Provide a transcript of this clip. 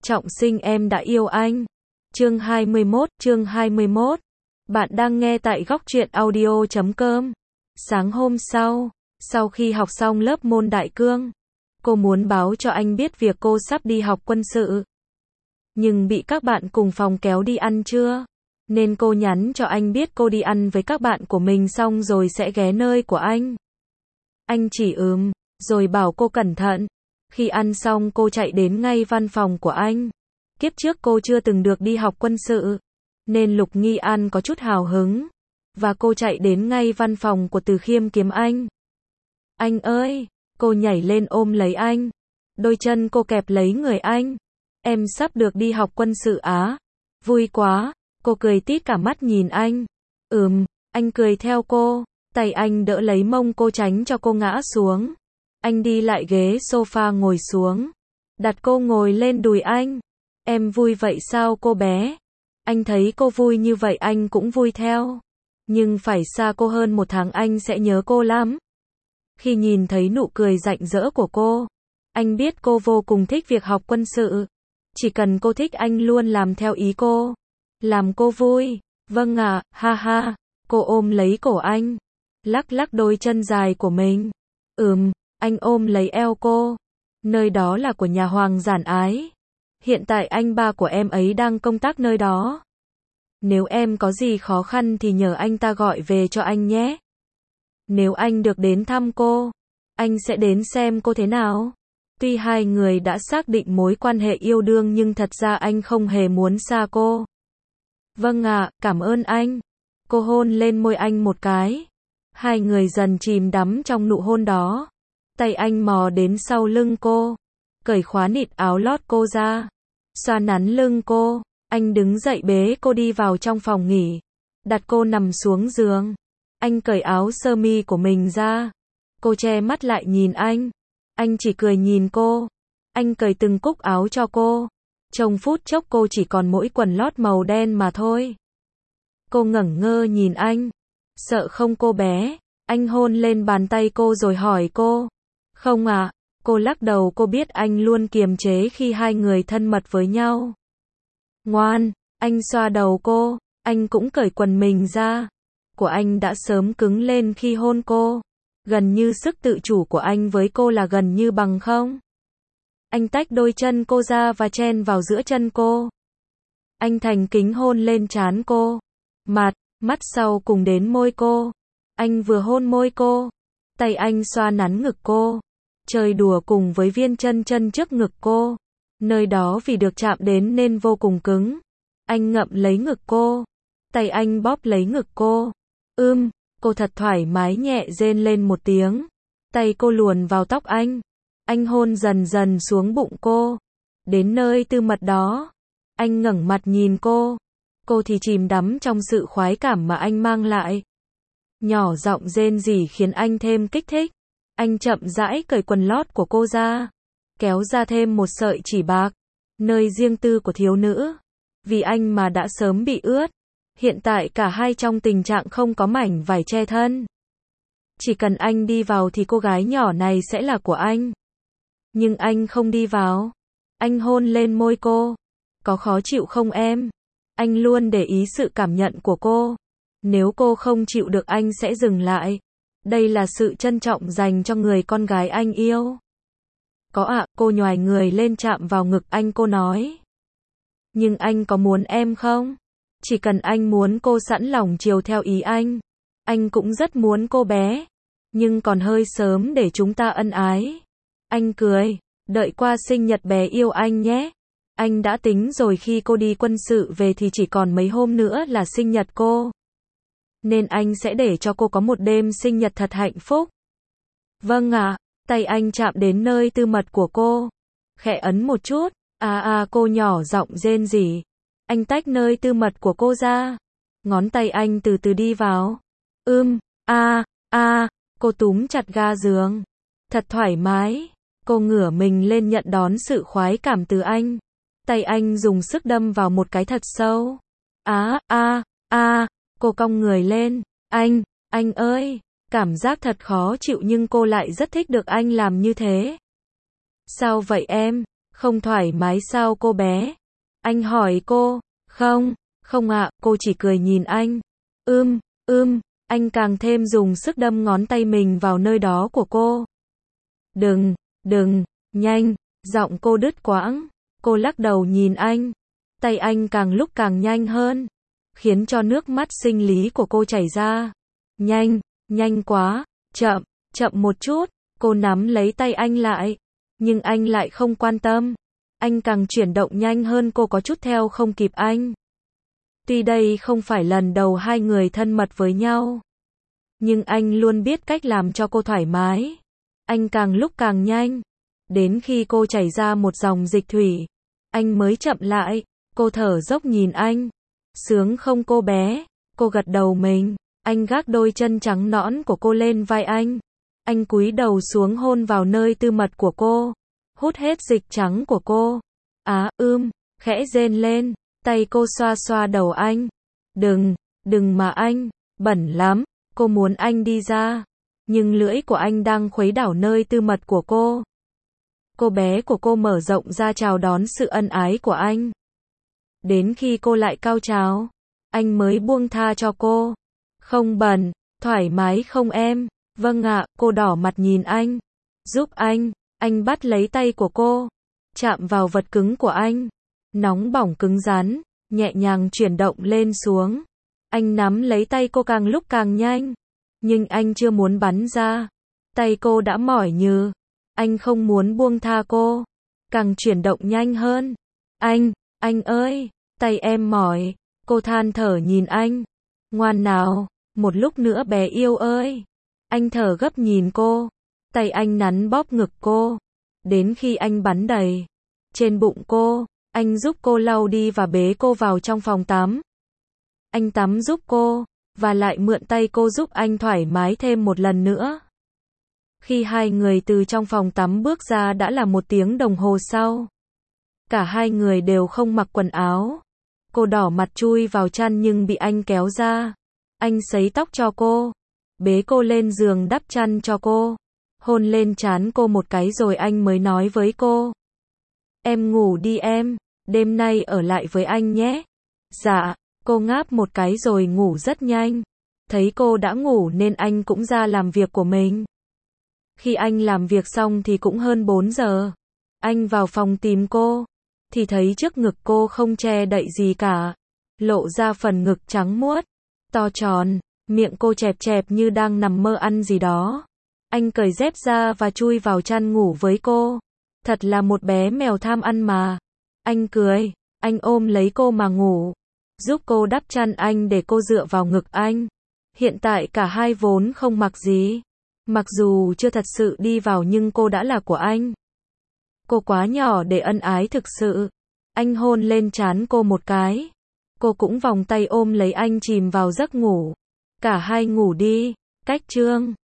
Trọng sinh em đã yêu anh. Chương 21. Bạn đang nghe tại góc truyện audio.com. Sáng hôm sau khi học xong lớp môn đại cương, cô muốn báo cho anh biết việc cô sắp đi học quân sự. Nhưng bị các bạn cùng phòng kéo đi ăn trưa, nên cô nhắn cho anh biết cô đi ăn với các bạn của mình xong rồi sẽ ghé nơi của anh. Anh chỉ rồi bảo cô cẩn thận. Khi ăn xong cô chạy đến ngay văn phòng của anh. Kiếp trước cô chưa từng được đi học quân sự, nên Lục Nghi An có chút hào hứng. Và cô chạy đến ngay văn phòng của Từ Khiêm kiếm anh. Anh ơi! Cô nhảy lên ôm lấy anh. Đôi chân cô kẹp lấy người anh. Em sắp được đi học quân sự á? Vui quá! Cô cười tít cả mắt nhìn anh. Anh cười theo cô. Tay anh đỡ lấy mông cô tránh cho cô ngã xuống. Anh đi lại ghế sofa ngồi xuống. Đặt cô ngồi lên đùi anh. Em vui vậy sao cô bé? Anh thấy cô vui như vậy anh cũng vui theo. Nhưng phải xa cô hơn 1 tháng anh sẽ nhớ cô lắm. Khi nhìn thấy nụ cười rạng rỡ của cô, anh biết cô vô cùng thích việc học quân sự. Chỉ cần cô thích anh luôn làm theo ý cô. Làm cô vui. Vâng ạ, ha ha. Cô ôm lấy cổ anh. Lắc lắc đôi chân dài của mình. Anh ôm lấy eo cô. Nơi đó là của nhà Hoàng Giản Ái. Hiện tại anh ba của em ấy đang công tác nơi đó. Nếu em có gì khó khăn thì nhờ anh ta gọi về cho anh nhé. Nếu anh được đến thăm cô, anh sẽ đến xem cô thế nào. Tuy hai người đã xác định mối quan hệ yêu đương nhưng thật ra anh không hề muốn xa cô. Vâng ạ, cảm ơn anh. Cô hôn lên môi anh một cái. Hai người dần chìm đắm trong nụ hôn đó. Tay anh mò đến sau lưng cô, cởi khóa nịt áo lót cô ra, xoa nắn lưng cô. Anh đứng dậy bế cô đi vào trong phòng nghỉ, đặt cô nằm xuống giường. Anh cởi áo sơ mi của mình ra. Cô che mắt lại nhìn anh. Anh chỉ cười nhìn cô. Anh cởi từng cúc áo cho cô. Trong phút chốc cô chỉ còn mỗi quần lót màu đen mà thôi. Cô ngẩn ngơ nhìn anh. Sợ không cô bé? Anh hôn lên bàn tay cô rồi hỏi cô. Không ạ. Cô lắc đầu. Cô biết anh luôn kiềm chế khi hai người thân mật với nhau. Ngoan. Anh xoa đầu cô. Anh cũng cởi quần mình ra. Của anh đã sớm cứng lên khi hôn cô. Gần như sức tự chủ của anh với cô là gần như bằng không. Anh tách đôi chân cô ra và chen vào giữa chân cô. Anh thành kính hôn lên trán cô. Mắt sau cùng đến môi cô. Anh vừa hôn môi cô, tay anh xoa nắn ngực cô, chơi đùa cùng với viên chân trước ngực cô. Nơi đó vì được chạm đến nên vô cùng cứng. Anh ngậm lấy ngực cô, tay anh bóp lấy ngực cô. Cô thật thoải mái nhẹ rên lên một tiếng. Tay cô luồn vào tóc anh. Anh hôn dần dần xuống bụng cô. Đến nơi tư mật đó, anh ngẩng mặt nhìn cô. Cô thì chìm đắm trong sự khoái cảm mà anh mang lại. Nhỏ giọng rên rỉ khiến anh thêm kích thích. Anh chậm rãi cởi quần lót của cô ra, kéo ra thêm một sợi chỉ bạc, nơi riêng tư của thiếu nữ. Vì anh mà đã sớm bị ướt. Hiện tại cả hai trong tình trạng không có mảnh vải che thân. Chỉ cần anh đi vào thì cô gái nhỏ này sẽ là của anh. Nhưng anh không đi vào. Anh hôn lên môi cô. Có khó chịu không em? Anh luôn để ý sự cảm nhận của cô. Nếu cô không chịu được anh sẽ dừng lại. Đây là sự trân trọng dành cho người con gái anh yêu. Có ạ, cô nhoài người lên chạm vào ngực anh cô nói. Nhưng anh có muốn em không? Chỉ cần anh muốn cô sẵn lòng chiều theo ý anh. Anh cũng rất muốn cô bé. Nhưng còn hơi sớm để chúng ta ân ái. Anh cười. Đợi qua sinh nhật bé yêu anh nhé. Anh đã tính rồi khi cô đi quân sự về thì chỉ còn mấy hôm nữa là sinh nhật cô. Nên anh sẽ để cho cô có một đêm sinh nhật thật hạnh phúc. Vâng ạ. Tay anh chạm đến nơi tư mật của cô. Khẽ ấn một chút. Cô nhỏ giọng rên rỉ. Anh tách nơi tư mật của cô ra. Ngón tay anh từ từ đi vào. Cô túm chặt ga giường. Thật thoải mái. Cô ngửa mình lên nhận đón sự khoái cảm từ anh. Tay anh dùng sức đâm vào một cái thật sâu. Cô cong người lên. Anh ơi. Cảm giác thật khó chịu nhưng cô lại rất thích được anh làm như thế. Sao vậy em? Không thoải mái sao cô bé? Anh hỏi cô. Không, không ạ, cô chỉ cười nhìn anh. Anh càng thêm dùng sức đâm ngón tay mình vào nơi đó của cô. Đừng, nhanh, giọng cô đứt quãng. Cô lắc đầu nhìn anh. Tay anh càng lúc càng nhanh hơn, khiến cho nước mắt sinh lý của cô chảy ra. Nhanh quá, chậm một chút. Cô nắm lấy tay anh lại, nhưng anh lại không quan tâm. Anh càng chuyển động nhanh hơn, cô có chút theo không kịp anh. Tuy đây không phải lần đầu hai người thân mật với nhau, nhưng anh luôn biết cách làm cho cô thoải mái. Anh càng lúc càng nhanh, đến khi cô chảy ra một dòng dịch thủy, anh mới chậm lại. Cô thở dốc nhìn anh. Sướng không cô bé? Cô gật đầu mình. Anh gác đôi chân trắng nõn của cô lên vai anh. Anh cúi đầu xuống hôn vào nơi tư mật của cô, hút hết dịch trắng của cô. Khẽ rên lên. Tay cô xoa xoa đầu anh. Đừng mà anh, bẩn lắm. Cô muốn anh đi ra, nhưng lưỡi của anh đang khuấy đảo nơi tư mật của cô. Cô bé của cô mở rộng ra chào đón sự ân ái của anh. Đến khi cô lại cao trào, anh mới buông tha cho cô. Không bẩn, thoải mái không em? Vâng ạ, cô đỏ mặt nhìn anh. Giúp anh bắt lấy tay của cô, chạm vào vật cứng của anh. Nóng bỏng cứng rắn, nhẹ nhàng chuyển động lên xuống. Anh nắm lấy tay cô càng lúc càng nhanh, nhưng anh chưa muốn bắn ra. Tay cô đã mỏi nhừ. Anh không muốn buông tha cô, càng chuyển động nhanh hơn. Anh ơi, tay em mỏi. Cô than thở nhìn anh. Ngoan nào, một lúc nữa bé yêu ơi. Anh thở gấp nhìn cô. Tay anh nắn bóp ngực cô, đến khi anh bắn đầy trên bụng cô. Anh giúp cô lau đi và bế cô vào trong phòng tắm. Anh tắm giúp cô, và lại mượn tay cô giúp anh thoải mái thêm một lần nữa. Khi hai người từ trong phòng tắm bước ra đã là 1 tiếng đồng hồ sau. Cả hai người đều không mặc quần áo. Cô đỏ mặt chui vào chăn nhưng bị anh kéo ra. Anh sấy tóc cho cô, bế cô lên giường đắp chăn cho cô, hôn lên trán cô một cái rồi anh mới nói với cô. Em ngủ đi em, đêm nay ở lại với anh nhé. Dạ, cô ngáp một cái rồi ngủ rất nhanh. Thấy cô đã ngủ nên anh cũng ra làm việc của mình. Khi anh làm việc xong thì cũng hơn 4 giờ. Anh vào phòng tìm cô, thì thấy trước ngực cô không che đậy gì cả, lộ ra phần ngực trắng muốt, to tròn, miệng cô chẹp chẹp như đang nằm mơ ăn gì đó. Anh cởi dép ra và chui vào chăn ngủ với cô. Thật là một bé mèo tham ăn mà. Anh cười, anh ôm lấy cô mà ngủ, giúp cô đắp chăn anh để cô dựa vào ngực anh. Hiện tại cả hai vốn không mặc gì. Mặc dù chưa thật sự đi vào nhưng cô đã là của anh. Cô quá nhỏ để ân ái thực sự. Anh hôn lên trán cô một cái. Cô cũng vòng tay ôm lấy anh chìm vào giấc ngủ. Cả hai ngủ đi. Cách chương